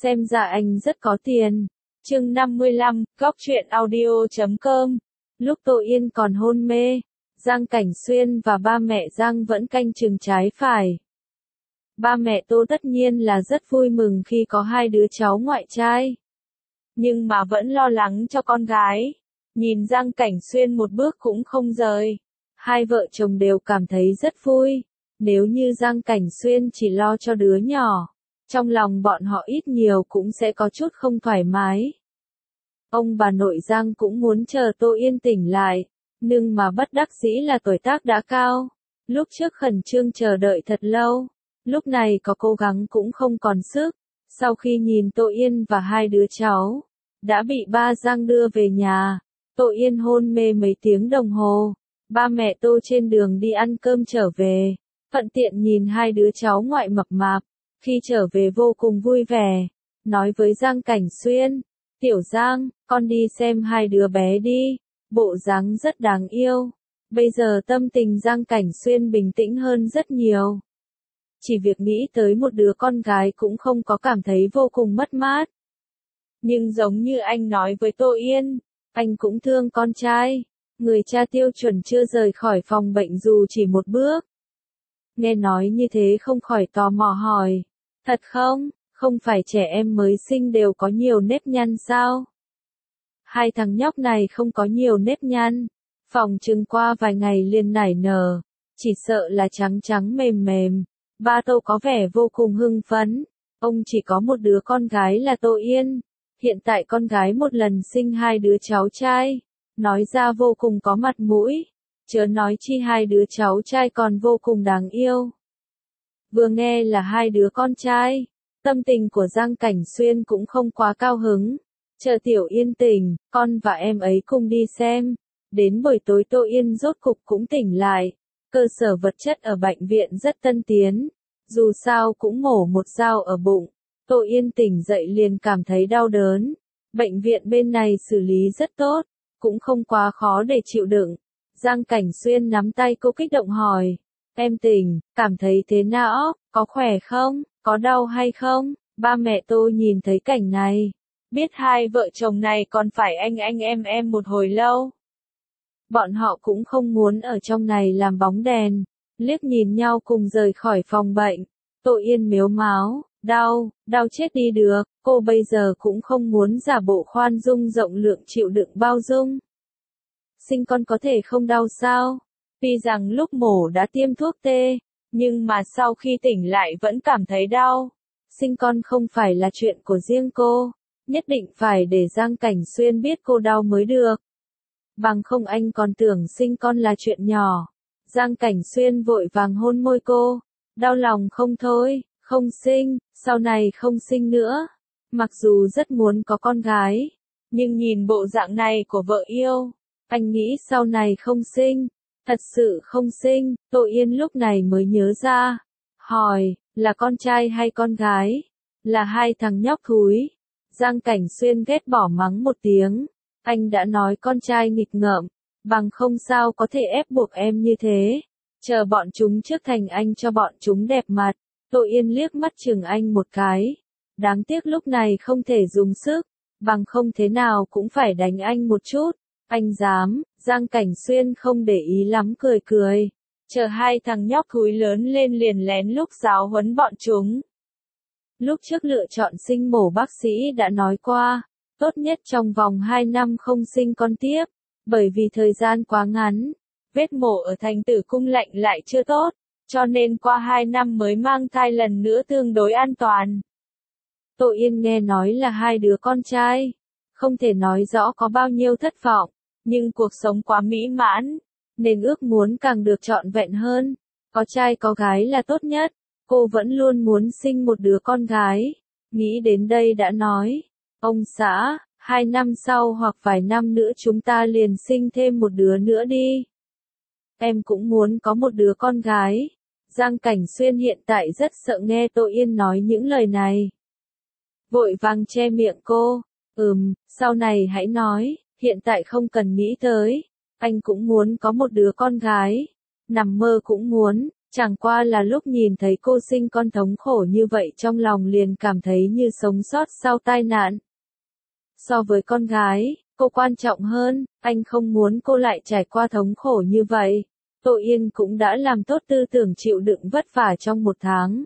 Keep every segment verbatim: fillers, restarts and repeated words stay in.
xem ra anh rất có tiền. Chương năm mươi lăm, góc truyện audio chấm com. Lúc Tô Yên còn hôn mê, Giang Cảnh Xuyên và ba mẹ Giang vẫn canh chừng trái phải. Ba mẹ Tô tất nhiên là rất vui mừng khi có hai đứa cháu ngoại trai. Nhưng mà vẫn lo lắng cho con gái. Nhìn Giang Cảnh Xuyên một bước cũng không rời. Hai vợ chồng đều cảm thấy rất vui. Nếu như Giang Cảnh Xuyên chỉ lo cho đứa nhỏ, trong lòng bọn họ ít nhiều cũng sẽ có chút không thoải mái. Ông bà nội Giang cũng muốn chờ Tô Yên tỉnh lại, nhưng mà bất đắc dĩ là tuổi tác đã cao. Lúc trước khẩn trương chờ đợi thật lâu, lúc này có cố gắng cũng không còn sức. Sau khi nhìn Tô Yên và hai đứa cháu đã bị ba Giang đưa về nhà, Tô Yên hôn mê mấy tiếng đồng hồ. Ba mẹ Tô trên đường đi ăn cơm trở về, thuận tiện nhìn hai đứa cháu ngoại mập mạp, khi trở về vô cùng vui vẻ, nói với Giang Cảnh Xuyên, "Tiểu Giang, con đi xem hai đứa bé đi, bộ dáng rất đáng yêu." Bây giờ tâm tình Giang Cảnh Xuyên bình tĩnh hơn rất nhiều. Chỉ việc nghĩ tới một đứa con gái cũng không có cảm thấy vô cùng mất mát. Nhưng giống như anh nói với Tô Yên, anh cũng thương con trai. Người cha tiêu chuẩn chưa rời khỏi phòng bệnh dù chỉ một bước. Nghe nói như thế không khỏi tò mò hỏi, "Thật không? Không phải trẻ em mới sinh đều có nhiều nếp nhăn sao?" Hai thằng nhóc này không có nhiều nếp nhăn, phòng chừng qua vài ngày liền nảy nở, chỉ sợ là trắng trắng mềm mềm. Ba Tô có vẻ vô cùng hưng phấn, ông chỉ có một đứa con gái là Tô Yên, hiện tại con gái một lần sinh hai đứa cháu trai, nói ra vô cùng có mặt mũi, chớ nói chi hai đứa cháu trai còn vô cùng đáng yêu. Vừa nghe là hai đứa con trai, tâm tình của Giang Cảnh Xuyên cũng không quá cao hứng. Chờ Tiểu Yên tỉnh, con và em ấy cùng đi xem. Đến buổi tối Tô Yên rốt cục cũng tỉnh lại. Cơ sở vật chất ở bệnh viện rất tân tiến. Dù sao cũng mổ một dao ở bụng. Tô Yên tỉnh dậy liền cảm thấy đau đớn. Bệnh viện bên này xử lý rất tốt, cũng không quá khó để chịu đựng. Giang Cảnh Xuyên nắm tay cô kích động hỏi, "Em tỉnh, cảm thấy thế nào, có khỏe không, có đau hay không?" Ba mẹ Tô nhìn thấy cảnh này, biết hai vợ chồng này còn phải anh anh em em một hồi lâu. Bọn họ cũng không muốn ở trong này làm bóng đèn, liếc nhìn nhau cùng rời khỏi phòng bệnh. Tô Yên mếu máo, "Đau, đau chết đi được." Cô bây giờ cũng không muốn giả bộ khoan dung rộng lượng chịu đựng bao dung. Sinh con có thể không đau sao? Tuy rằng lúc mổ đã tiêm thuốc tê, nhưng mà sau khi tỉnh lại vẫn cảm thấy đau. Sinh con không phải là chuyện của riêng cô, nhất định phải để Giang Cảnh Xuyên biết cô đau mới được. Bằng không anh còn tưởng sinh con là chuyện nhỏ. Giang Cảnh Xuyên vội vàng hôn môi cô, đau lòng không thôi, không sinh, sau này không sinh nữa. Mặc dù rất muốn có con gái, nhưng nhìn bộ dạng này của vợ yêu, anh nghĩ sau này không sinh, thật sự không sinh. Tô Yên lúc này mới nhớ ra, hỏi, "Là con trai hay con gái?" "Là hai thằng nhóc thúi." Giang Cảnh Xuyên ghét bỏ mắng một tiếng, "Anh đã nói con trai nghịch ngợm, bằng không sao có thể ép buộc em như thế. Chờ bọn chúng trước thành anh cho bọn chúng đẹp mặt." Tô Yên liếc mắt chừng anh một cái, đáng tiếc lúc này không thể dùng sức, bằng không thế nào cũng phải đánh anh một chút. "Anh dám." Giang Cảnh Xuyên không để ý lắm cười cười, chờ hai thằng nhóc thúi lớn lên liền lén lút giáo huấn bọn chúng. Lúc trước lựa chọn sinh mổ bác sĩ đã nói qua, tốt nhất trong vòng hai năm không sinh con tiếp, bởi vì thời gian quá ngắn, vết mổ ở thành tử cung lạnh lại chưa tốt, cho nên qua hai năm mới mang thai lần nữa tương đối an toàn. Tô Yên nghe nói là hai đứa con trai, không thể nói rõ có bao nhiêu thất vọng, nhưng cuộc sống quá mỹ mãn, nên ước muốn càng được trọn vẹn hơn, có trai có gái là tốt nhất. Cô vẫn luôn muốn sinh một đứa con gái. Nghĩ đến đây đã nói, "Ông xã, hai năm sau hoặc vài năm nữa chúng ta liền sinh thêm một đứa nữa đi. Em cũng muốn có một đứa con gái." Giang Cảnh Xuyên hiện tại rất sợ nghe Tô Yên nói những lời này. Vội vàng che miệng cô, "Ừm, sau này hãy nói, hiện tại không cần nghĩ tới. Anh cũng muốn có một đứa con gái. Nằm mơ cũng muốn." Chẳng qua là lúc nhìn thấy cô sinh con thống khổ như vậy trong lòng liền cảm thấy như sống sót sau tai nạn. So với con gái, cô quan trọng hơn, anh không muốn cô lại trải qua thống khổ như vậy. Tô Yên cũng đã làm tốt tư tưởng chịu đựng vất vả trong một tháng.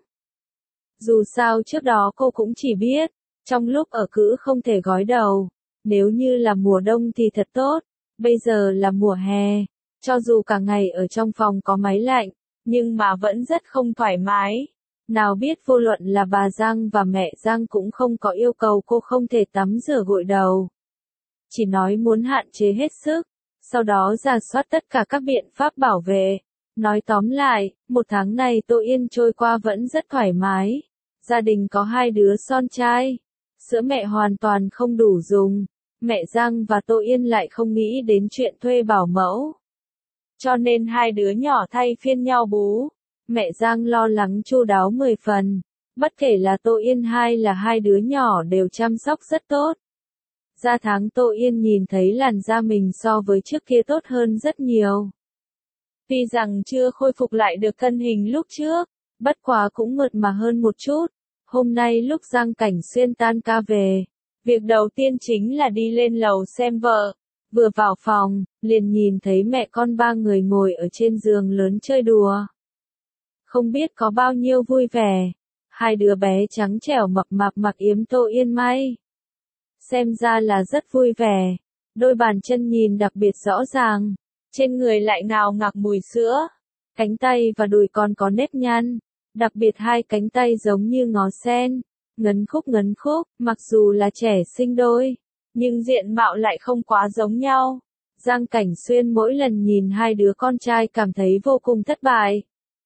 Dù sao trước đó cô cũng chỉ biết, trong lúc ở cữ không thể gối đầu, nếu như là mùa đông thì thật tốt, bây giờ là mùa hè, cho dù cả ngày ở trong phòng có máy lạnh, nhưng mà vẫn rất không thoải mái. Nào biết vô luận là bà Giang và mẹ Giang cũng không có yêu cầu cô không thể tắm rửa gội đầu. Chỉ nói muốn hạn chế hết sức, sau đó rà soát tất cả các biện pháp bảo vệ. Nói tóm lại, một tháng này Tô Yên trôi qua vẫn rất thoải mái. Gia đình có hai đứa son trai. Sữa mẹ hoàn toàn không đủ dùng. Mẹ Giang và Tô Yên lại không nghĩ đến chuyện thuê bảo mẫu. Cho nên hai đứa nhỏ thay phiên nhau bú. Mẹ Giang lo lắng chu đáo mười phần. Bất kể là Tô Yên hay là hai đứa nhỏ đều chăm sóc rất tốt. Ra tháng Tô Yên nhìn thấy làn da mình so với trước kia tốt hơn rất nhiều. Tuy rằng chưa khôi phục lại được thân hình lúc trước, bất quá cũng mượt mà hơn một chút. Hôm nay lúc Giang Cảnh Xuyên tan ca về, việc đầu tiên chính là đi lên lầu xem vợ. Vừa vào phòng, liền nhìn thấy mẹ con ba người ngồi ở trên giường lớn chơi đùa. Không biết có bao nhiêu vui vẻ. Hai đứa bé trắng trẻo mập mạp mặc yếm Tô Yên may. Xem ra là rất vui vẻ. Đôi bàn chân nhìn đặc biệt rõ ràng. Trên người lại ngào ngạt mùi sữa. Cánh tay và đùi còn có nếp nhăn. Đặc biệt hai cánh tay giống như ngó sen. Ngấn khúc ngấn khúc, mặc dù là trẻ sinh đôi. Nhưng diện mạo lại không quá giống nhau. Giang Cảnh Xuyên mỗi lần nhìn hai đứa con trai cảm thấy vô cùng thất bại.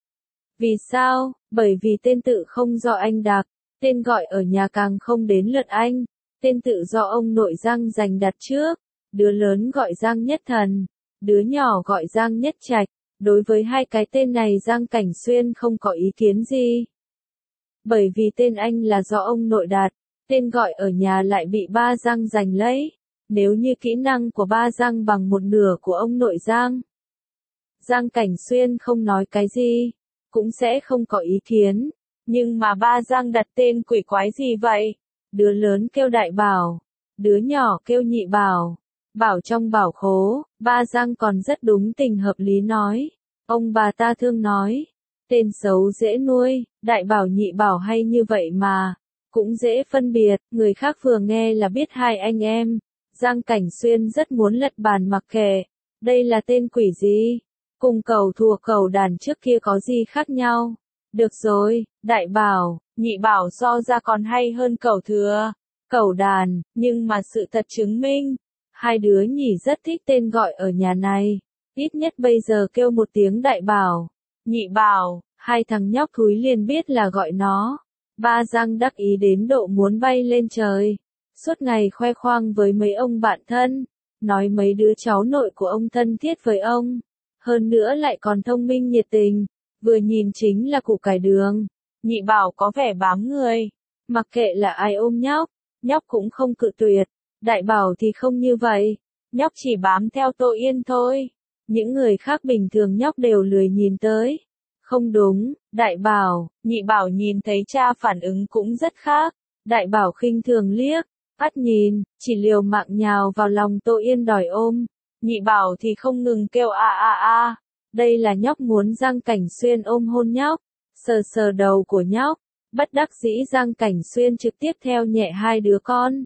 Vì sao? Bởi vì tên tự không do anh đặt. Tên gọi ở nhà càng không đến lượt anh. Tên tự do ông nội Giang dành đặt trước. Đứa lớn gọi Giang Nhất Thần. Đứa nhỏ gọi Giang Nhất Trạch. Đối với hai cái tên này Giang Cảnh Xuyên không có ý kiến gì. Bởi vì tên anh là do ông nội đặt. Tên gọi ở nhà lại bị ba Giang giành lấy. Nếu như kỹ năng của ba Giang bằng một nửa của ông nội Giang. Giang Cảnh Xuyên không nói cái gì. Cũng sẽ không có ý kiến. Nhưng mà ba Giang đặt tên quỷ quái gì vậy? Đứa lớn kêu Đại Bảo. Đứa nhỏ kêu Nhị Bảo. Bảo trong bảo khố, ba Giang còn rất đúng tình hợp lý nói. Ông bà ta thương nói. Tên xấu dễ nuôi, Đại Bảo Nhị Bảo hay như vậy mà. Cũng dễ phân biệt, người khác vừa nghe là biết hai anh em. Giang Cảnh Xuyên rất muốn lật bàn mặc kệ. Đây là tên quỷ gì? Cùng cầu thùa cầu đàn trước kia có gì khác nhau? Được rồi, Đại Bảo, Nhị Bảo so ra còn hay hơn cầu thừa, cầu đàn, nhưng mà sự thật chứng minh. Hai đứa nhỉ rất thích tên gọi ở nhà này. Ít nhất bây giờ kêu một tiếng Đại Bảo, Nhị Bảo, hai thằng nhóc thúi liền biết là gọi nó. Ba Giang đắc ý đến độ muốn bay lên trời. Suốt ngày khoe khoang với mấy ông bạn thân. Nói mấy đứa cháu nội của ông thân thiết với ông. Hơn nữa lại còn thông minh nhiệt tình. Vừa nhìn chính là củ cải đường. Nhị Bảo có vẻ bám người. Mặc kệ là ai ôm nhóc, nhóc cũng không cự tuyệt. Đại Bảo thì không như vậy. Nhóc chỉ bám theo Tô Yên thôi. Những người khác bình thường nhóc đều lười nhìn tới. Không đúng, Đại Bảo, Nhị Bảo nhìn thấy cha phản ứng cũng rất khác. Đại Bảo khinh thường liếc, ắt nhìn, chỉ liều mạng nhào vào lòng Tô Yên đòi ôm. Nhị Bảo thì không ngừng kêu a a a. Đây là nhóc muốn Giang Cảnh Xuyên ôm hôn nhóc. Sờ sờ đầu của nhóc. Bất đắc dĩ Giang Cảnh Xuyên trực tiếp theo nhẹ hai đứa con.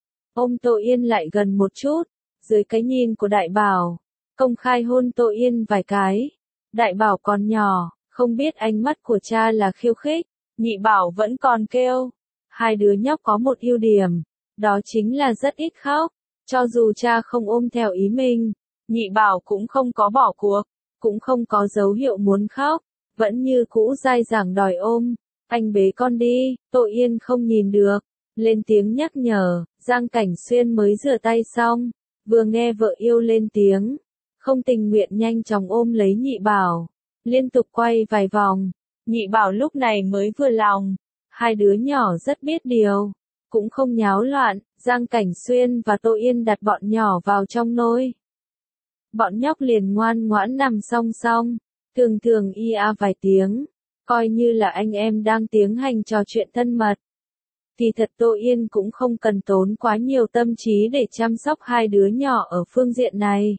Ôm Tô Yên lại gần một chút. Dưới cái nhìn của Đại Bảo. Công khai hôn Tô Yên vài cái. Đại Bảo còn nhỏ. Không biết ánh mắt của cha là khiêu khích. Nhị Bảo vẫn còn kêu. Hai đứa nhóc có một ưu điểm. Đó chính là rất ít khóc. Cho dù cha không ôm theo ý mình. Nhị Bảo cũng không có bỏ cuộc. Cũng không có dấu hiệu muốn khóc. Vẫn như cũ dai dẳng đòi ôm. Anh bế con đi. Tô Yên không nhìn được. Lên tiếng nhắc nhở. Giang Cảnh Xuyên mới rửa tay xong. Vừa nghe vợ yêu lên tiếng. Không tình nguyện nhanh chóng ôm lấy Nhị Bảo. Liên tục quay vài vòng. Nhị Bảo lúc này mới vừa lòng. Hai đứa nhỏ rất biết điều. Cũng không nháo loạn. Giang Cảnh Xuyên và Tô Yên đặt bọn nhỏ vào trong nôi. Bọn nhóc liền ngoan ngoãn nằm song song. Thường thường ia vài tiếng, coi như là anh em đang tiến hành trò chuyện thân mật. Thì thật Tô Yên cũng không cần tốn quá nhiều tâm trí để chăm sóc hai đứa nhỏ ở phương diện này.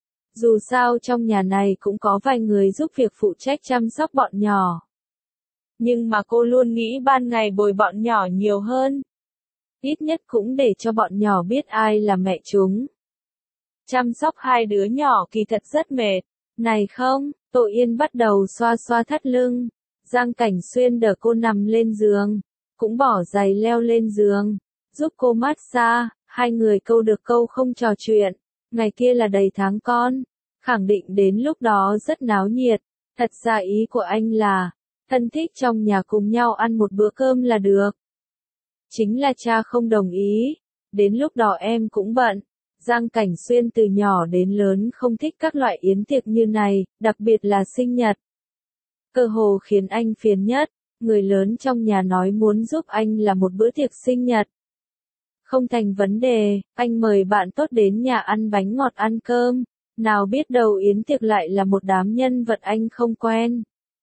Dù sao trong nhà này cũng có vài người giúp việc phụ trách chăm sóc bọn nhỏ. Nhưng mà cô luôn nghĩ ban ngày bồi bọn nhỏ nhiều hơn. Ít nhất cũng để cho bọn nhỏ biết ai là mẹ chúng. Chăm sóc hai đứa nhỏ kỳ thật rất mệt. Này không, Tô Yên bắt đầu xoa xoa thắt lưng. Giang Cảnh Xuyên đỡ cô nằm lên giường. Cũng bỏ giày leo lên giường. Giúp cô massage. Hai người câu được câu không trò chuyện. Ngày kia là đầy tháng con. Khẳng định đến lúc đó rất náo nhiệt. Thật ra ý của anh là, thân thích trong nhà cùng nhau ăn một bữa cơm là được. Chính là cha không đồng ý. Đến lúc đó em cũng bận. Giang Cảnh Xuyên từ nhỏ đến lớn không thích các loại yến tiệc như này, đặc biệt là sinh nhật. Cơ hồ khiến anh phiền nhất, người lớn trong nhà nói muốn giúp anh là một bữa tiệc sinh nhật. Không thành vấn đề, anh mời bạn tốt đến nhà ăn bánh ngọt ăn cơm, nào biết đâu yến tiệc lại là một đám nhân vật anh không quen.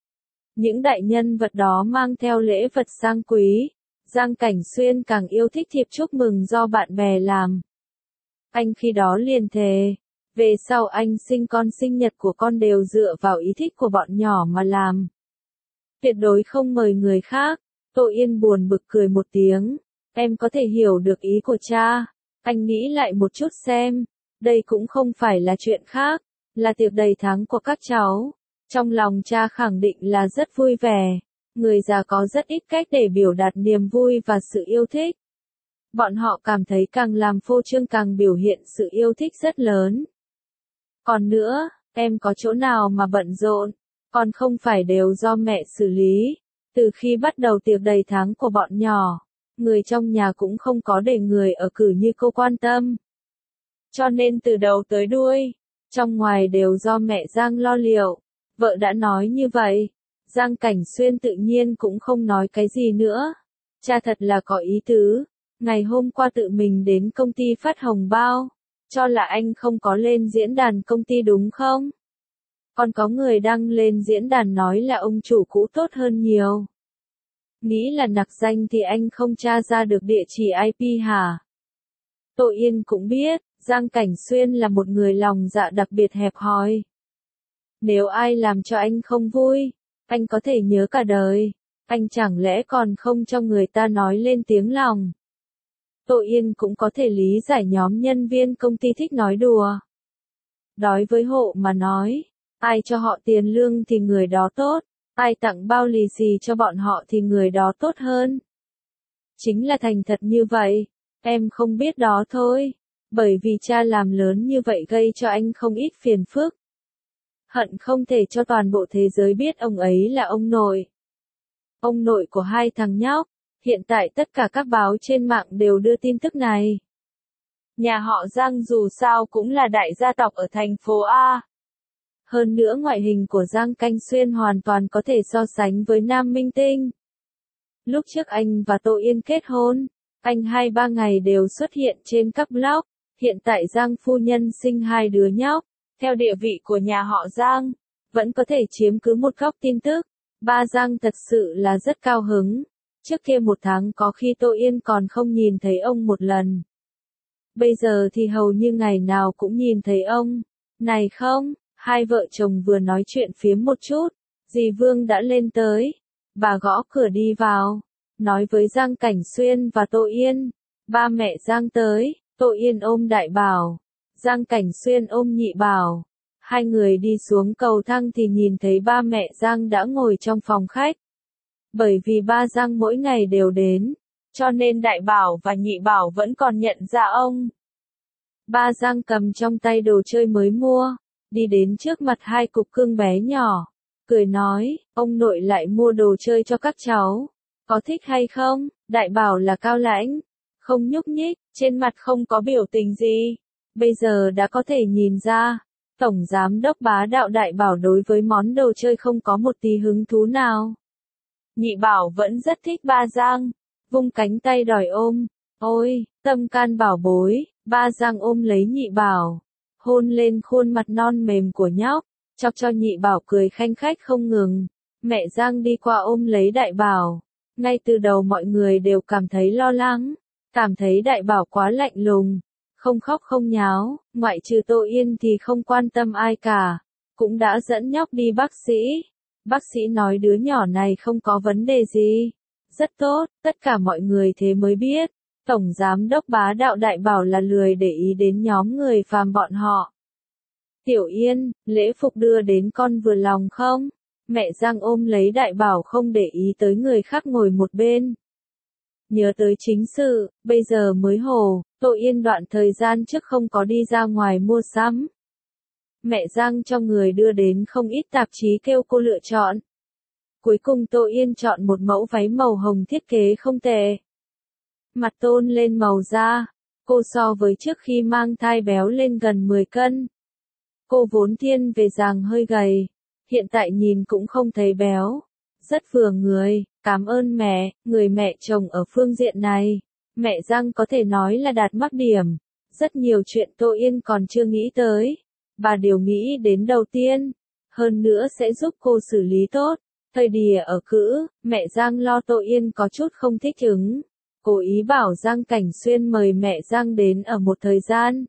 Những đại nhân vật đó mang theo lễ vật sang quý, Giang Cảnh Xuyên càng yêu thích thiệp chúc mừng do bạn bè làm. Anh khi đó liền thề, về sau anh sinh con sinh nhật của con đều dựa vào ý thích của bọn nhỏ mà làm. Tuyệt đối không mời người khác. Tô Yên buồn bực cười một tiếng. Em có thể hiểu được ý của cha. Anh nghĩ lại một chút xem. Đây cũng không phải là chuyện khác, là tiệc đầy tháng của các cháu. Trong lòng cha khẳng định là rất vui vẻ. Người già có rất ít cách để biểu đạt niềm vui và sự yêu thích. Bọn họ cảm thấy càng làm phô trương càng biểu hiện sự yêu thích rất lớn. Còn nữa, em có chỗ nào mà bận rộn, còn không phải đều do mẹ xử lý. Từ khi bắt đầu tiệc đầy tháng của bọn nhỏ, người trong nhà cũng không có để người ở cử như cô quan tâm. Cho nên từ đầu tới đuôi, trong ngoài đều do mẹ Giang lo liệu. Vợ đã nói như vậy, Giang Cảnh Xuyên tự nhiên cũng không nói cái gì nữa. Cha thật là có ý tứ. Ngày hôm qua tự mình đến công ty phát hồng bao, cho là anh không có lên diễn đàn công ty đúng không? Còn có người đăng lên diễn đàn nói là ông chủ cũ tốt hơn nhiều. Nghĩ là nặc danh thì anh không tra ra được địa chỉ i pê hả? Tô Yên cũng biết, Giang Cảnh Xuyên là một người lòng dạ đặc biệt hẹp hòi. Nếu ai làm cho anh không vui, anh có thể nhớ cả đời. Anh chẳng lẽ còn không cho người ta nói lên tiếng lòng. Tô Yên cũng có thể lý giải nhóm nhân viên công ty thích nói đùa. Đối với hộ mà nói, ai cho họ tiền lương thì người đó tốt, ai tặng bao lì xì cho bọn họ thì người đó tốt hơn. Chính là thành thật như vậy, em không biết đó thôi, bởi vì cha làm lớn như vậy gây cho anh không ít phiền phức. Hận không thể cho toàn bộ thế giới biết ông ấy là ông nội. Ông nội của hai thằng nhóc. Hiện tại tất cả các báo trên mạng đều đưa tin tức này. Nhà họ Giang dù sao cũng là đại gia tộc ở thành phố A. Hơn nữa ngoại hình của Giang Cảnh Xuyên hoàn toàn có thể so sánh với nam minh tinh. Lúc trước anh và Tô Yên kết hôn, anh hai ba ngày đều xuất hiện trên các blog. Hiện tại Giang phu nhân sinh hai đứa nhóc, theo địa vị của nhà họ Giang, vẫn có thể chiếm cứ một góc tin tức. Ba Giang thật sự là rất cao hứng. Trước kia một tháng có khi Tô Yên còn không nhìn thấy ông một lần. Bây giờ thì hầu như ngày nào cũng nhìn thấy ông. Này không, hai vợ chồng vừa nói chuyện phiếm một chút, dì Vương đã lên tới. Bà gõ cửa đi vào, nói với Giang Cảnh Xuyên và Tô Yên. Ba mẹ Giang tới, Tô Yên ôm Đại Bảo, Giang Cảnh Xuyên ôm Nhị Bảo. Hai người đi xuống cầu thang thì nhìn thấy ba mẹ Giang đã ngồi trong phòng khách. Bởi vì ba Giang mỗi ngày đều đến, cho nên Đại Bảo và Nhị Bảo vẫn còn nhận ra ông. Ba Giang cầm trong tay đồ chơi mới mua, đi đến trước mặt hai cục cưng bé nhỏ, cười nói, ông nội lại mua đồ chơi cho các cháu, có thích hay không? Đại Bảo là cao lãnh, không nhúc nhích, trên mặt không có biểu tình gì. Bây giờ đã có thể nhìn ra, Tổng Giám đốc bá đạo Đại Bảo đối với món đồ chơi không có một tí hứng thú nào. Nhị Bảo vẫn rất thích ba Giang, vung cánh tay đòi ôm. Ôi, tâm can bảo bối, ba Giang ôm lấy Nhị Bảo, hôn lên khuôn mặt non mềm của nhóc. chọc cho Nhị Bảo cười khanh khách không ngừng. Mẹ Giang đi qua ôm lấy Đại Bảo. Ngay từ đầu mọi người đều cảm thấy lo lắng, cảm thấy Đại Bảo quá lạnh lùng, không khóc không nháo, ngoại trừ Tô Yên thì không quan tâm ai cả, cũng đã dẫn nhóc đi bác sĩ. Bác sĩ nói đứa nhỏ này không có vấn đề gì, rất tốt, tất cả mọi người thế mới biết. Tổng Giám đốc bá đạo Đại Bảo là lười để ý đến nhóm người phàm bọn họ. Tiểu Yên, lễ phục đưa đến con vừa lòng không? Mẹ Giang ôm lấy Đại Bảo không để ý tới người khác ngồi một bên. Nhớ tới chính sự, bây giờ mới hồ, Tô Yên đoạn thời gian trước không có đi ra ngoài mua sắm. Mẹ Giang cho người đưa đến không ít tạp chí kêu cô lựa chọn. Cuối cùng Tô Yên chọn một mẫu váy màu hồng thiết kế không tệ. Mặt tôn lên màu da, cô so với trước khi mang thai béo lên gần mười cân. Cô vốn thiên về dáng hơi gầy, hiện tại nhìn cũng không thấy béo, rất vừa người, cảm ơn mẹ, người mẹ chồng ở phương diện này. Mẹ Giang có thể nói là đạt mắc điểm, rất nhiều chuyện Tô Yên còn chưa nghĩ tới. Bà đều nghĩ đến đầu tiên, hơn nữa sẽ giúp cô xử lý tốt. Thời đìa ở cữ, mẹ Giang lo Tô Yên có chút không thích ứng. Cố ý bảo Giang Cảnh Xuyên mời mẹ Giang đến ở một thời gian.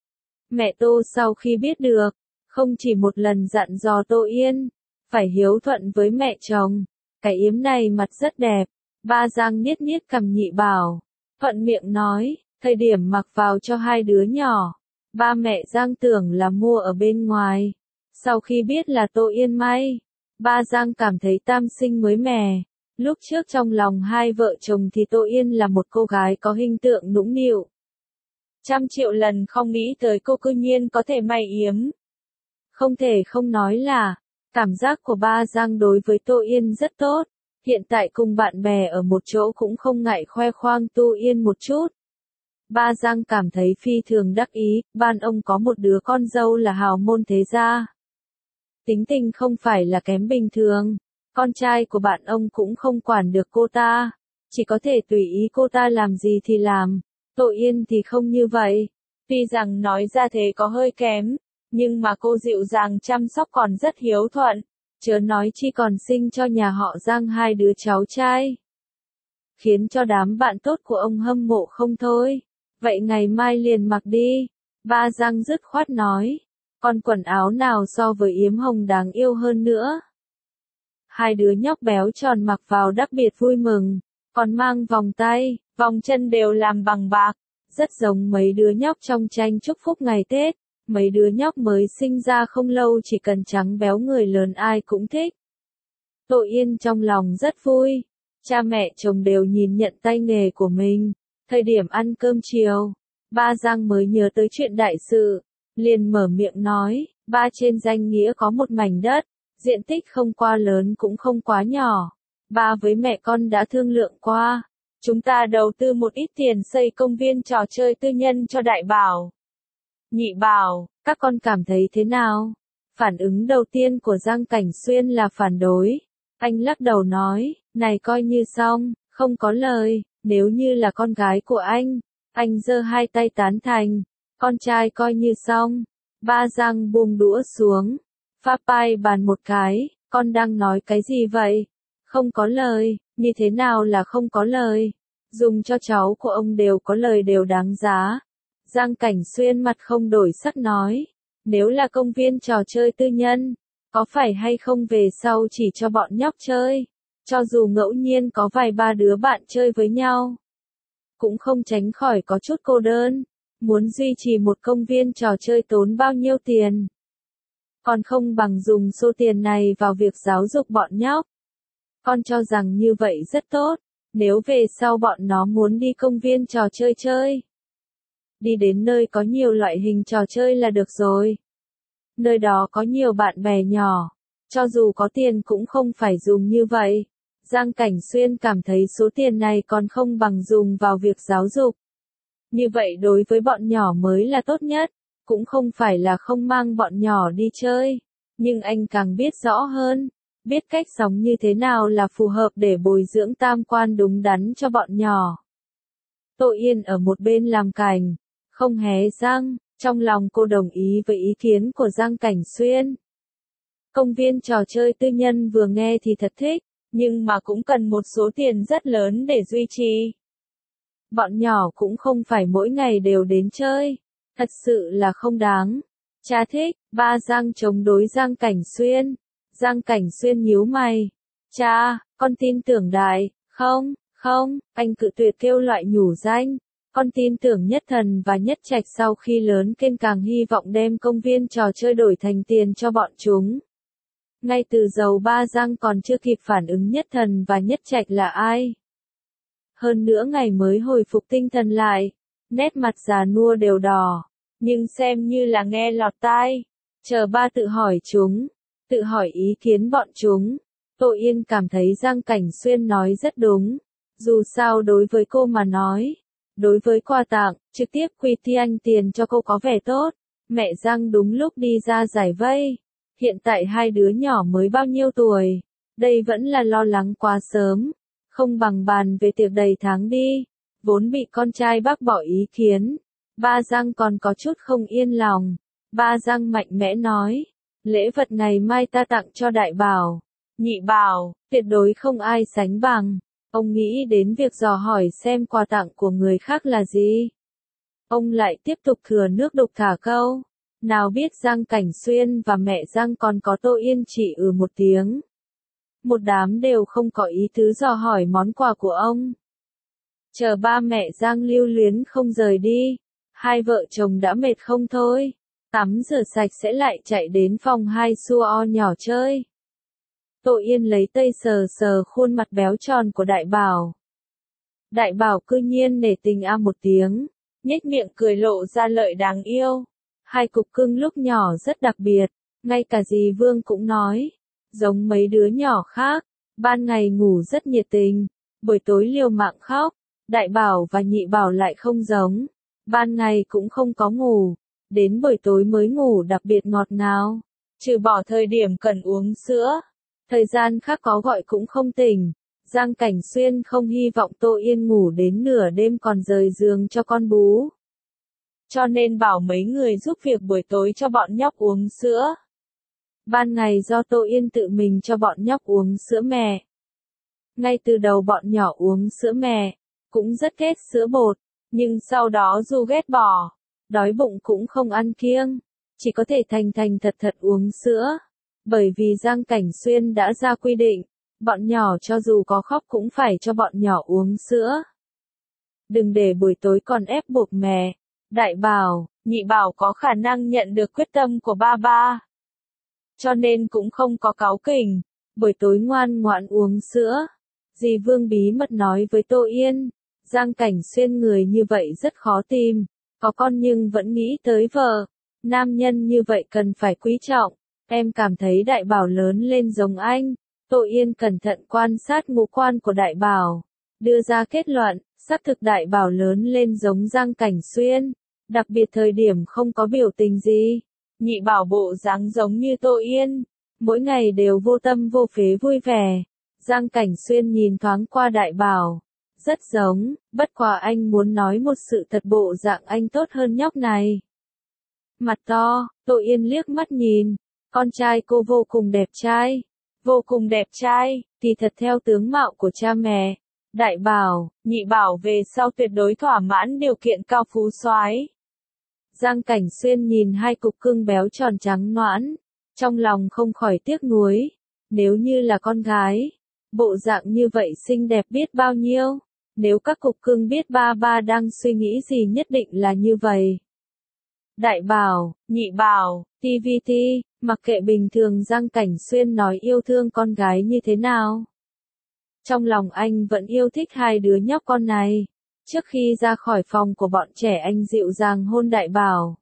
Mẹ Tô sau khi biết được, không chỉ một lần dặn dò Tô Yên, phải hiếu thuận với mẹ chồng. Cái yếm này mặt rất đẹp. Ba Giang niết niết cằm Nhị Bảo, thuận miệng nói, thời điểm mặc vào cho hai đứa nhỏ. Ba mẹ Giang tưởng là mua ở bên ngoài. Sau khi biết là Tô Yên may, ba Giang cảm thấy tam sinh mới mẻ. Lúc trước trong lòng hai vợ chồng thì Tô Yên là một cô gái có hình tượng nũng nịu. Trăm triệu lần không nghĩ tới cô cư nhiên có thể may yếm. Không thể không nói là, cảm giác của ba Giang đối với Tô Yên rất tốt. Hiện tại cùng bạn bè ở một chỗ cũng không ngại khoe khoang Tô Yên một chút. Ba Giang cảm thấy phi thường đắc ý, ban ông có một đứa con dâu là hào môn thế gia. Tính tình không phải là kém bình thường, con trai của bạn ông cũng không quản được cô ta, chỉ có thể tùy ý cô ta làm gì thì làm. Tô Yên thì không như vậy, tuy rằng nói ra thế có hơi kém, nhưng mà cô dịu dàng chăm sóc còn rất hiếu thuận, chớ nói chi còn sinh cho nhà họ Giang hai đứa cháu trai. Khiến cho đám bạn tốt của ông hâm mộ không thôi. Vậy ngày mai liền mặc đi. Ba Giang dứt khoát nói. Còn quần áo nào so với yếm hồng đáng yêu hơn nữa. Hai đứa nhóc béo tròn mặc vào đặc biệt vui mừng. Còn mang vòng tay, vòng chân đều làm bằng bạc. Rất giống mấy đứa nhóc trong tranh chúc phúc ngày Tết. Mấy đứa nhóc mới sinh ra không lâu chỉ cần trắng béo người lớn ai cũng thích. Tô Yên trong lòng rất vui. Cha mẹ chồng đều nhìn nhận tay nghề của mình. Thời điểm ăn cơm chiều, ba Giang mới nhớ tới chuyện đại sự, liền mở miệng nói, ba trên danh nghĩa có một mảnh đất, diện tích không quá lớn cũng không quá nhỏ. Ba với mẹ con đã thương lượng qua, chúng ta đầu tư một ít tiền xây công viên trò chơi tư nhân cho Đại Bảo. Nhị Bảo, các con cảm thấy thế nào? Phản ứng đầu tiên của Giang Cảnh Xuyên là phản đối. Anh lắc đầu nói, này coi như xong, không có lời. Nếu như là con gái của anh, anh giơ hai tay tán thành, con trai coi như xong. Ba Giang buông đũa xuống, pha pai bàn một cái, con đang nói cái gì vậy? Không có lời, như thế nào là không có lời? Dùng cho cháu của ông đều có lời đều đáng giá. Giang Cảnh Xuyên mặt không đổi sắc nói, nếu là công viên trò chơi tư nhân, có phải hay không về sau chỉ cho bọn nhóc chơi? Cho dù ngẫu nhiên có vài ba đứa bạn chơi với nhau, cũng không tránh khỏi có chút cô đơn. Muốn duy trì một công viên trò chơi tốn bao nhiêu tiền? Còn không bằng dùng số tiền này vào việc giáo dục bọn nhóc. Con cho rằng như vậy rất tốt, nếu về sau bọn nó muốn đi công viên trò chơi chơi. Đi đến nơi có nhiều loại hình trò chơi là được rồi. Nơi đó có nhiều bạn bè nhỏ, cho dù có tiền cũng không phải dùng như vậy. Giang Cảnh Xuyên cảm thấy số tiền này còn không bằng dùng vào việc giáo dục. Như vậy đối với bọn nhỏ mới là tốt nhất, cũng không phải là không mang bọn nhỏ đi chơi. Nhưng anh càng biết rõ hơn, biết cách sống như thế nào là phù hợp để bồi dưỡng tam quan đúng đắn cho bọn nhỏ. Tô Yên ở một bên làm cành, không hé răng, trong lòng cô đồng ý với ý kiến của Giang Cảnh Xuyên. Công viên trò chơi tư nhân vừa nghe thì thật thích, nhưng mà cũng cần một số tiền rất lớn để duy trì. Bọn nhỏ cũng không phải mỗi ngày đều đến chơi, thật sự là không đáng. Cha thích, ba Giang chống đối Giang Cảnh Xuyên. Giang Cảnh Xuyên nhíu mày. Cha, con tin tưởng đại, không, không, anh cự tuyệt kêu loại nhủ danh. Con tin tưởng Nhất Thần và Nhất Trạch sau khi lớn lên càng hy vọng đem công viên trò chơi đổi thành tiền cho bọn chúng. Ngay từ dầu ba Giang còn chưa kịp phản ứng Nhất Thần và Nhất Trạch là ai. Hơn nữa ngày mới hồi phục tinh thần lại, nét mặt già nua đều đỏ, nhưng xem như là nghe lọt tai. Chờ ba tự hỏi chúng, tự hỏi ý kiến bọn chúng. Tô Yên cảm thấy Giang Cảnh Xuyên nói rất đúng. Dù sao đối với cô mà nói, đối với quà tặng, trực tiếp quy ti anh tiền cho cô có vẻ tốt. Mẹ Giang đúng lúc đi ra giải vây. Hiện tại hai đứa nhỏ mới bao nhiêu tuổi, đây vẫn là lo lắng quá sớm. Không bằng bàn về tiệc đầy tháng đi. Vốn bị con trai bác bỏ ý kiến, ba Giang còn có chút không yên lòng. Ba Giang mạnh mẽ nói, lễ vật này mai ta tặng cho đại bảo, nhị bảo, tuyệt đối không ai sánh bằng. Ông nghĩ đến việc dò hỏi xem quà tặng của người khác là gì. Ông lại tiếp tục thừa nước đục thả câu. Nào biết Giang Cảnh Xuyên và mẹ Giang còn có Tô Yên chỉ ừ một tiếng. Một đám đều không có ý tứ dò hỏi món quà của ông. Chờ ba mẹ Giang lưu luyến không rời đi, hai vợ chồng đã mệt không thôi. Tắm rửa sạch sẽ lại chạy đến phòng hai su o nhỏ chơi. Tô Yên lấy tay sờ sờ khuôn mặt béo tròn của đại bảo. Đại bảo cư nhiên nể tình a một tiếng, nhếch miệng cười lộ ra lợi đáng yêu. Hai cục cưng lúc nhỏ rất đặc biệt, ngay cả dì Vương cũng nói, giống mấy đứa nhỏ khác, ban ngày ngủ rất nhiệt tình, buổi tối liều mạng khóc. Đại bảo và nhị bảo lại không giống, ban ngày cũng không có ngủ, đến buổi tối mới ngủ đặc biệt ngọt ngào, trừ bỏ thời điểm cần uống sữa, thời gian khác có gọi cũng không tỉnh. Giang Cảnh Xuyên không hy vọng Tô Yên ngủ đến nửa đêm còn rời giường cho con bú. Cho nên bảo mấy người giúp việc buổi tối cho bọn nhóc uống sữa. Ban ngày do Tô Yên tự mình cho bọn nhóc uống sữa mẹ. Ngay từ đầu bọn nhỏ uống sữa mẹ, cũng rất ghét sữa bột, nhưng sau đó dù ghét bỏ, đói bụng cũng không ăn kiêng, chỉ có thể thành thành thật thật uống sữa. Bởi vì Giang Cảnh Xuyên đã ra quy định, bọn nhỏ cho dù có khóc cũng phải cho bọn nhỏ uống sữa. Đừng để buổi tối còn ép buộc mẹ. Đại bảo, nhị bảo có khả năng nhận được quyết tâm của ba ba. Cho nên cũng không có cáu kỉnh, buổi tối ngoan ngoãn uống sữa. Dì Vương bí mật nói với Tô Yên, Giang Cảnh Xuyên người như vậy rất khó tìm, có con nhưng vẫn nghĩ tới vợ. Nam nhân như vậy cần phải quý trọng, em cảm thấy đại bảo lớn lên giống anh. Tô Yên cẩn thận quan sát ngũ quan của đại bảo, đưa ra kết luận, xác thực đại bảo lớn lên giống Giang Cảnh Xuyên, đặc biệt thời điểm không có biểu tình gì. Nhị bảo bộ dáng giống như Tô Yên, mỗi ngày đều vô tâm vô phế vui vẻ. Giang Cảnh Xuyên nhìn thoáng qua đại bảo, rất giống, bất quá anh muốn nói một sự thật bộ dạng anh tốt hơn nhóc này. Mặt to, Tô Yên liếc mắt nhìn, con trai cô vô cùng đẹp trai, vô cùng đẹp trai, thì thật theo tướng mạo của cha mẹ. Đại bảo, nhị bảo về sau tuyệt đối thỏa mãn điều kiện cao phú soái. Giang Cảnh Xuyên nhìn hai cục cưng béo tròn trắng nõn, trong lòng không khỏi tiếc nuối, nếu như là con gái, bộ dạng như vậy xinh đẹp biết bao nhiêu, nếu các cục cưng biết ba ba đang suy nghĩ gì nhất định là như vậy. Đại bảo, nhị bảo, tê vê tê, mặc kệ bình thường Giang Cảnh Xuyên nói yêu thương con gái như thế nào. Trong lòng anh vẫn yêu thích hai đứa nhóc con này. Trước khi ra khỏi phòng của bọn trẻ anh dịu dàng hôn đại bảo.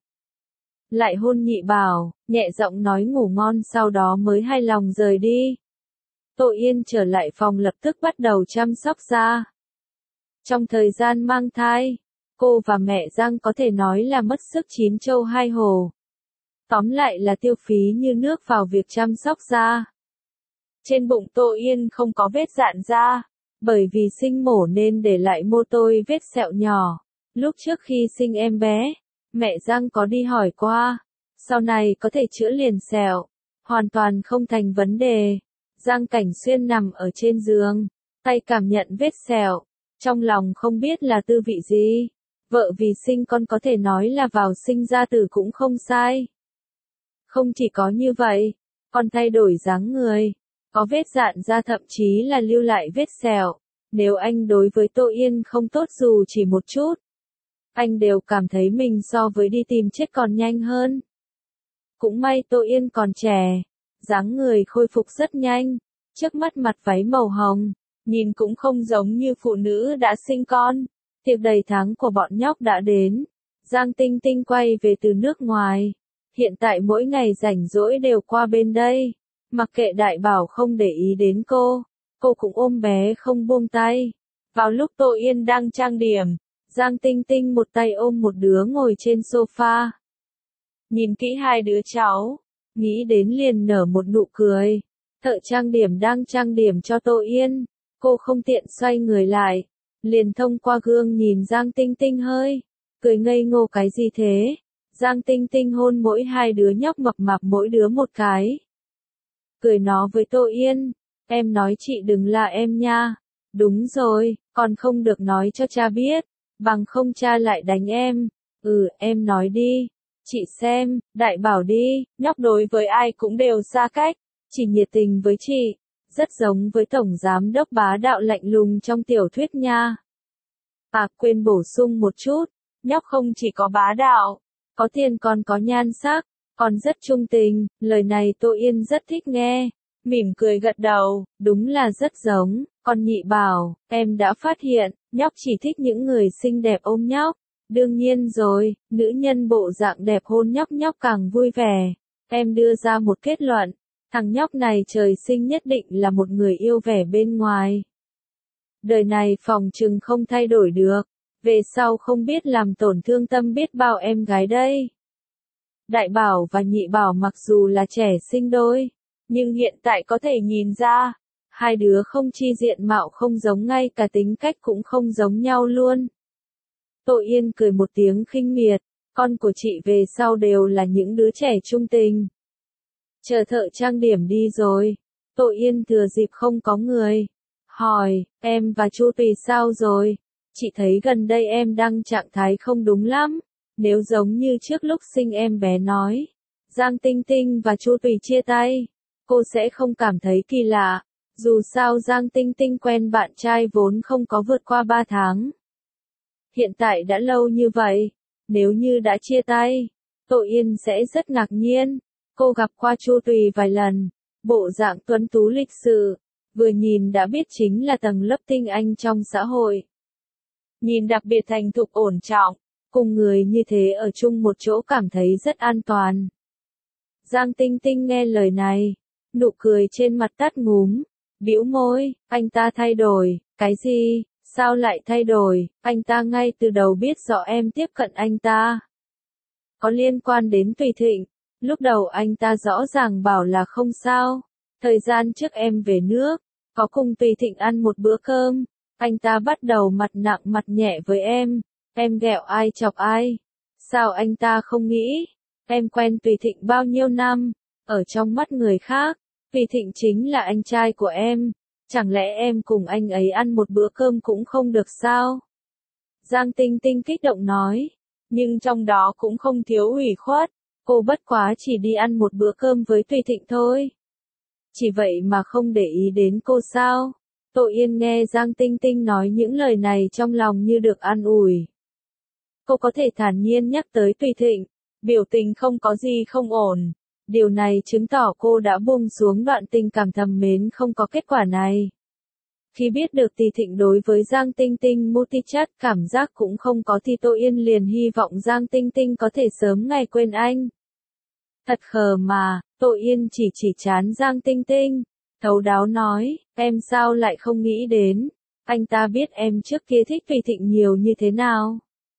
Lại hôn nhị bảo, nhẹ giọng nói ngủ ngon sau đó mới hài lòng rời đi. Tô Yên trở lại phòng lập tức bắt đầu chăm sóc da. Trong thời gian mang thai, cô và mẹ Giang có thể nói là mất sức chín châu hai hồ. Tóm lại là tiêu phí như nước vào việc chăm sóc da. Trên bụng Tô Yên không có vết rạn da, bởi vì sinh mổ nên để lại mô tôi vết sẹo nhỏ. Lúc trước khi sinh em bé, mẹ Giang có đi hỏi qua, sau này có thể chữa liền sẹo. hoàn toàn không thành vấn đề. Giang Cảnh Xuyên nằm ở trên giường, tay cảm nhận vết sẹo, trong lòng không biết là tư vị gì. Vợ vì sinh con có thể nói là vào sinh ra tử cũng không sai. Không chỉ có như vậy, còn thay đổi dáng người, có vết dạn da thậm chí là lưu lại vết sẹo. Nếu anh đối với Tô Yên không tốt dù chỉ một chút, anh đều cảm thấy mình so với đi tìm chết còn nhanh hơn. Cũng may Tô Yên còn trẻ, dáng người khôi phục rất nhanh, trước mắt mặt váy màu hồng, nhìn cũng không giống như phụ nữ đã sinh con. Tiệc đầy tháng của bọn nhóc đã đến, Giang Tinh Tinh quay về từ nước ngoài, hiện tại mỗi ngày rảnh rỗi đều qua bên đây, mặc kệ Đại Bảo không để ý đến cô, cô cũng ôm bé không buông tay. Vào lúc Tô Yên đang trang điểm, Giang Tinh Tinh một tay ôm một đứa ngồi trên sofa. Nhìn kỹ hai đứa cháu, nghĩ đến liền nở một nụ cười. Thợ trang điểm đang trang điểm cho Tô Yên, cô không tiện xoay người lại, liền thông qua gương nhìn Giang Tinh Tinh hơi, cười ngây ngô cái gì thế. Giang Tinh Tinh hôn mỗi hai đứa nhóc mập mạp mỗi đứa một cái. Cười nó với Tô Yên, em nói chị đừng là em nha. Đúng rồi, còn không được nói cho cha biết, bằng không cha lại đánh em. Ừ, em nói đi, chị xem, Đại Bảo đi, nhóc đối với ai cũng đều xa cách, chỉ nhiệt tình với chị, rất giống với tổng giám đốc bá đạo lạnh lùng trong tiểu thuyết nha. À, quên bổ sung một chút, nhóc không chỉ có bá đạo, có tiền còn có nhan sắc, còn rất trung tình. Lời này Tô Yên rất thích nghe, mỉm cười gật đầu, đúng là rất giống. Còn Nhị Bảo, em đã phát hiện, nhóc chỉ thích những người xinh đẹp ôm nhóc. Đương nhiên rồi, nữ nhân bộ dạng đẹp hôn nhóc nhóc càng vui vẻ. Em đưa ra một kết luận, thằng nhóc này trời sinh nhất định là một người yêu vẻ bên ngoài. Đời này phòng trừng không thay đổi được, về sau không biết làm tổn thương tâm biết bao em gái đây. Đại Bảo và Nhị Bảo mặc dù là trẻ sinh đôi, nhưng hiện tại có thể nhìn ra, hai đứa không chi diện mạo không giống, ngay cả tính cách cũng không giống nhau luôn. Tô Yên cười một tiếng khinh miệt, con của chị về sau đều là những đứa trẻ trung tình. Chờ thợ trang điểm đi rồi, Tô Yên thừa dịp không có người, hỏi, em và Chu Tùy sao rồi? Chị thấy gần đây em đang trạng thái không đúng lắm, nếu giống như trước lúc sinh em bé nói, Giang Tinh Tinh và Chu Tùy chia tay, cô sẽ không cảm thấy kỳ lạ, dù sao Giang Tinh Tinh quen bạn trai vốn không có vượt qua ba tháng. Hiện tại đã lâu như vậy, nếu như đã chia tay, Tô Yên sẽ rất ngạc nhiên. Cô gặp qua Chu Tùy vài lần, bộ dạng tuấn tú lịch sự, vừa nhìn đã biết chính là tầng lớp tinh anh trong xã hội. Nhìn đặc biệt thành thục ổn trọng, cùng người như thế ở chung một chỗ cảm thấy rất an toàn. Giang Tinh Tinh nghe lời này, nụ cười trên mặt tắt ngúm, bĩu môi, anh ta thay đổi, cái gì, sao lại thay đổi, anh ta ngay từ đầu biết rõ em tiếp cận anh ta. Có liên quan đến Tùy Thịnh, lúc đầu anh ta rõ ràng bảo là không sao, thời gian trước em về nước, có cùng Tùy Thịnh ăn một bữa cơm, anh ta bắt đầu mặt nặng mặt nhẹ với em, em ghẹo ai chọc ai, sao anh ta không nghĩ, em quen Tùy Thịnh bao nhiêu năm, ở trong mắt người khác, Tùy Thịnh chính là anh trai của em, chẳng lẽ em cùng anh ấy ăn một bữa cơm cũng không được sao? Giang Tinh Tinh kích động nói, nhưng trong đó cũng không thiếu ủy khuất, cô bất quá chỉ đi ăn một bữa cơm với Tùy Thịnh thôi. Chỉ vậy mà không để ý đến cô sao? Tô Yên nghe Giang Tinh Tinh nói những lời này trong lòng như được an ủi. Cô có thể thản nhiên nhắc tới Tùy Thịnh, biểu tình không có gì không ổn. Điều này chứng tỏ cô đã buông xuống đoạn tình cảm thầm mến không có kết quả này. Khi biết được Tùy Thịnh đối với Giang Tinh Tinh multi chat cảm giác cũng không có thì Tô Yên liền hy vọng Giang Tinh Tinh có thể sớm ngày quên anh. Thật khờ mà, Tô Yên chỉ chỉ chán Giang Tinh Tinh, thấu đáo nói, em sao lại không nghĩ đến, anh ta biết em trước kia thích Tùy Thịnh nhiều như thế nào.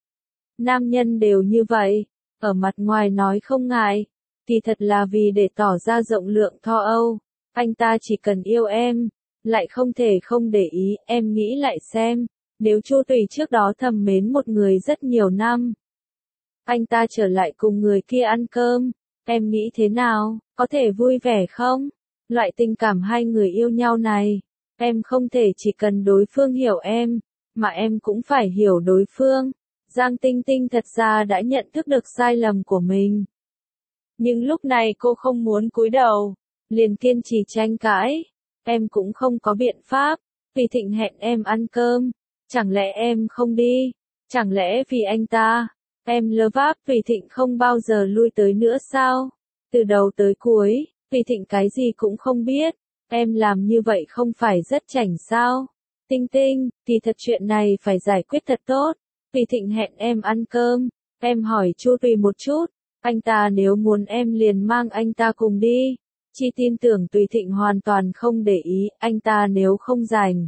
Nam nhân đều như vậy, ở mặt ngoài nói không ngại, thì thật là vì để tỏ ra rộng lượng tho âu, anh ta chỉ cần yêu em, lại không thể không để ý. Em nghĩ lại xem, nếu Chu Tùy trước đó thầm mến một người rất nhiều năm, anh ta trở lại cùng người kia ăn cơm, Em nghĩ thế nào, có thể vui vẻ không? Loại tình cảm hai người yêu nhau này, em không thể chỉ cần đối phương hiểu em, mà em cũng phải hiểu đối phương. Giang Tinh Tinh thật ra đã nhận thức được sai lầm của mình. Nhưng lúc này cô không muốn cúi đầu, liền kiên trì tranh cãi. Em cũng không có biện pháp, vì Thịnh hẹn em ăn cơm, chẳng lẽ em không đi? Chẳng lẽ vì anh ta, em lơ váp vì Thịnh không bao giờ lui tới nữa sao? Từ đầu tới cuối, vì Thịnh cái gì cũng không biết, em làm như vậy không phải rất chảnh sao? Tinh Tinh, thì thật chuyện này phải giải quyết thật tốt. Vì Thịnh hẹn em ăn cơm, em hỏi Chu Tùy một chút, anh ta nếu muốn em liền mang anh ta cùng đi. Chi tin tưởng Tùy Thịnh hoàn toàn không để ý, anh ta nếu không rảnh.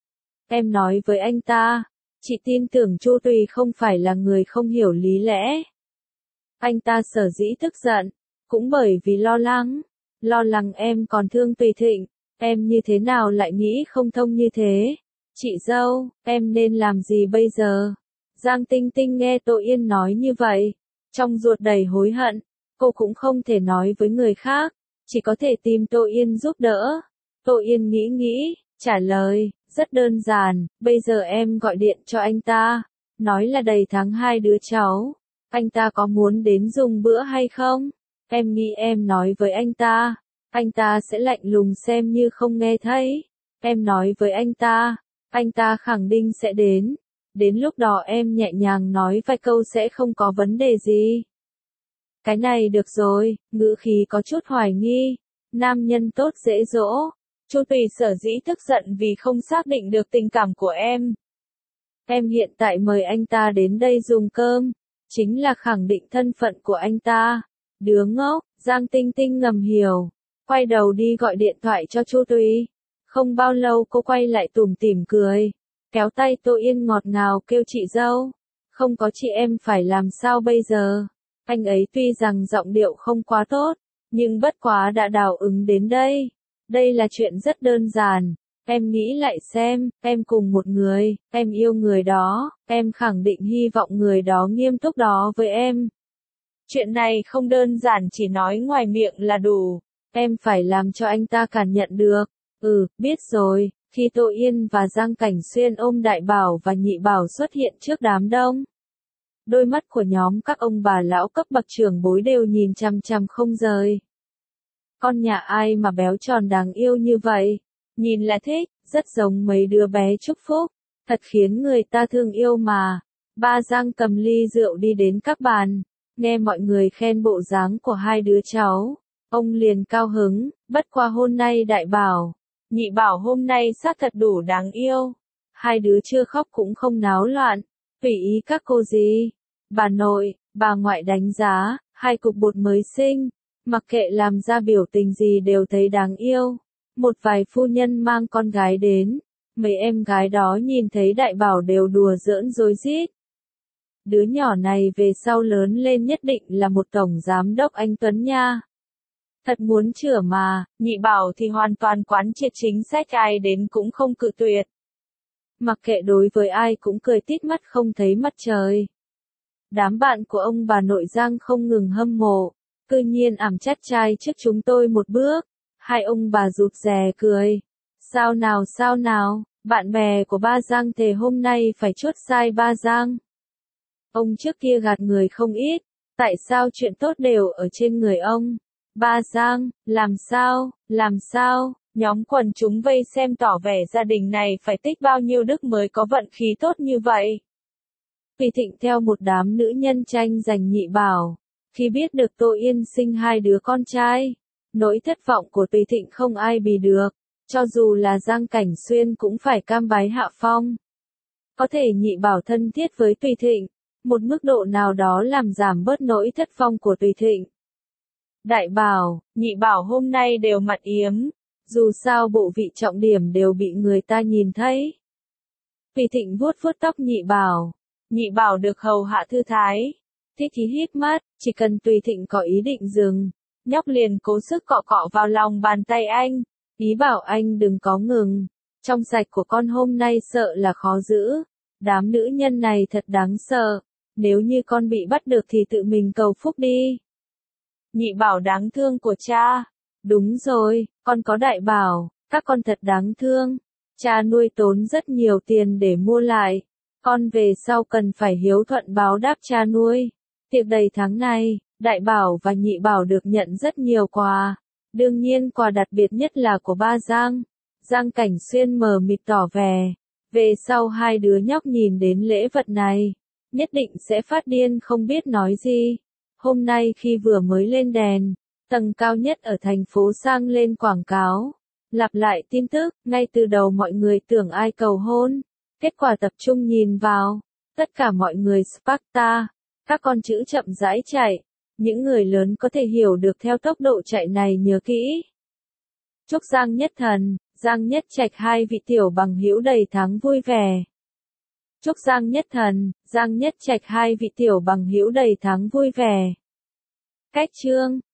Em nói với anh ta, chị tin tưởng Chu Tùy không phải là người không hiểu lý lẽ. Anh ta sở dĩ tức giận, cũng bởi vì lo lắng, lo lắng em còn thương Tùy Thịnh, em như thế nào lại nghĩ không thông như thế. Chị dâu, em nên làm gì bây giờ? Giang Tinh Tinh nghe Tô Yên nói như vậy, trong ruột đầy hối hận, cô cũng không thể nói với người khác, chỉ có thể tìm Tô Yên giúp đỡ. Tô Yên nghĩ nghĩ, trả lời, rất đơn giản, bây giờ em gọi điện cho anh ta, nói là đầy tháng hai đứa cháu, anh ta có muốn đến dùng bữa hay không? Em nghĩ em nói với anh ta, anh ta sẽ lạnh lùng xem như không nghe thấy. Em nói với anh ta, anh ta khẳng định sẽ đến. Đến lúc đó em nhẹ nhàng nói vài câu sẽ không có vấn đề gì. Cái này được rồi, ngữ khí có chút hoài nghi. Nam nhân tốt dễ dỗ. Chu Tùy sở dĩ tức giận vì không xác định được tình cảm của em. Em hiện tại mời anh ta đến đây dùng cơm, chính là khẳng định thân phận của anh ta. Đứa ngốc, Giang Tinh Tinh ngầm hiểu, quay đầu đi gọi điện thoại cho Chu Tùy. Không bao lâu cô quay lại tủm tỉm cười, kéo tay Tô Yên ngọt ngào kêu chị dâu. Không có chị em phải làm sao bây giờ? Anh ấy tuy rằng giọng điệu không quá tốt, nhưng bất quá đã đào ứng đến đây. Đây là chuyện rất đơn giản. Em nghĩ lại xem, em cùng một người, em yêu người đó, em khẳng định hy vọng người đó nghiêm túc đó với em. Chuyện này không đơn giản chỉ nói ngoài miệng là đủ. Em phải làm cho anh ta cảm nhận được. Ừ, biết rồi. Khi Tô Yên và Giang Cảnh Xuyên ôm Đại Bảo và Nhị Bảo xuất hiện trước đám đông, đôi mắt của nhóm các ông bà lão cấp bậc trưởng bối đều nhìn chằm chằm không rời. Con nhà ai mà béo tròn đáng yêu như vậy? Nhìn là thích, rất giống mấy đứa bé chúc phúc, thật khiến người ta thương yêu mà. Ba Giang cầm ly rượu đi đến các bàn, nghe mọi người khen bộ dáng của hai đứa cháu, ông liền cao hứng, bất qua hôm nay Đại Bảo, Nhị Bảo hôm nay xác thật đủ đáng yêu. Hai đứa chưa khóc cũng không náo loạn, tùy ý các cô dì, bà nội, bà ngoại đánh giá, hai cục bột mới sinh, mặc kệ làm ra biểu tình gì đều thấy đáng yêu. Một vài phu nhân mang con gái đến, mấy em gái đó nhìn thấy Đại Bảo đều đùa giỡn rối rít. Đứa nhỏ này về sau lớn lên nhất định là một tổng giám đốc anh Tuấn nha. Thật muốn chửa mà, Nhị Bảo thì hoàn toàn quán triệt chính sách ai đến cũng không cự tuyệt. Mặc kệ đối với ai cũng cười tít mắt không thấy mặt trời. Đám bạn của ông bà nội Giang không ngừng hâm mộ, cư nhiên ẵm chắt trai trước chúng tôi một bước. Hai ông bà rụt rè cười. Sao nào sao nào, bạn bè của ba Giang thề hôm nay phải chốt sai ba Giang. Ông trước kia gạt người không ít, tại sao chuyện tốt đều ở trên người ông? Ba Giang, làm sao, làm sao? Nhóm quần chúng vây xem tỏ vẻ gia đình này phải tích bao nhiêu đức mới có vận khí tốt như vậy. Vì Thịnh theo một đám nữ nhân tranh giành Nhị Bảo, khi biết được Tô Yên sinh hai đứa con trai, nỗi thất vọng của Tùy Thịnh không ai bì được, cho dù là Giang Cảnh Xuyên cũng phải cam bái hạ phong. Có thể Nhị Bảo thân thiết với Tùy Thịnh, một mức độ nào đó làm giảm bớt nỗi thất vọng của Tùy Thịnh. Đại Bảo, Nhị Bảo hôm nay đều mặt yếm, dù sao bộ vị trọng điểm đều bị người ta nhìn thấy. Tùy Thịnh vuốt vuốt tóc Nhị Bảo, Nhị Bảo được hầu hạ thư thái, thích thì hít mắt, chỉ cần Tùy Thịnh có ý định dừng, nhóc liền cố sức cọ cọ vào lòng bàn tay anh, ý bảo anh đừng có ngừng. Trong sạch của con hôm nay sợ là khó giữ, đám nữ nhân này thật đáng sợ, nếu như con bị bắt được thì tự mình cầu phúc đi. Nhị Bảo đáng thương của cha. Đúng rồi, con có Đại Bảo, các con thật đáng thương. Cha nuôi tốn rất nhiều tiền để mua lại. Con về sau cần phải hiếu thuận báo đáp cha nuôi. Tiệc đầy tháng này, Đại Bảo và Nhị Bảo được nhận rất nhiều quà. Đương nhiên quà đặc biệt nhất là của ba Giang. Giang Cảnh Xuyên mờ mịt tỏ vẻ. Về sau hai đứa nhóc nhìn đến lễ vật này, nhất định sẽ phát điên không biết nói gì. Hôm nay khi vừa mới lên đèn, tầng cao nhất ở thành phố sang lên quảng cáo. Lặp lại tin tức, ngay từ đầu mọi người tưởng ai cầu hôn. Kết quả tập trung nhìn vào. Tất cả mọi người Sparta. Các con chữ chậm rãi chạy. Những người lớn có thể hiểu được theo tốc độ chạy này nhớ kỹ. Chúc Giang Nhất Thần, Giang Nhất Trạch hai vị tiểu bằng hữu đầy tháng vui vẻ. Chúc Giang Nhất Thần, Giang Nhất Trạch hai vị tiểu bằng hữu đầy tháng vui vẻ. Cách chương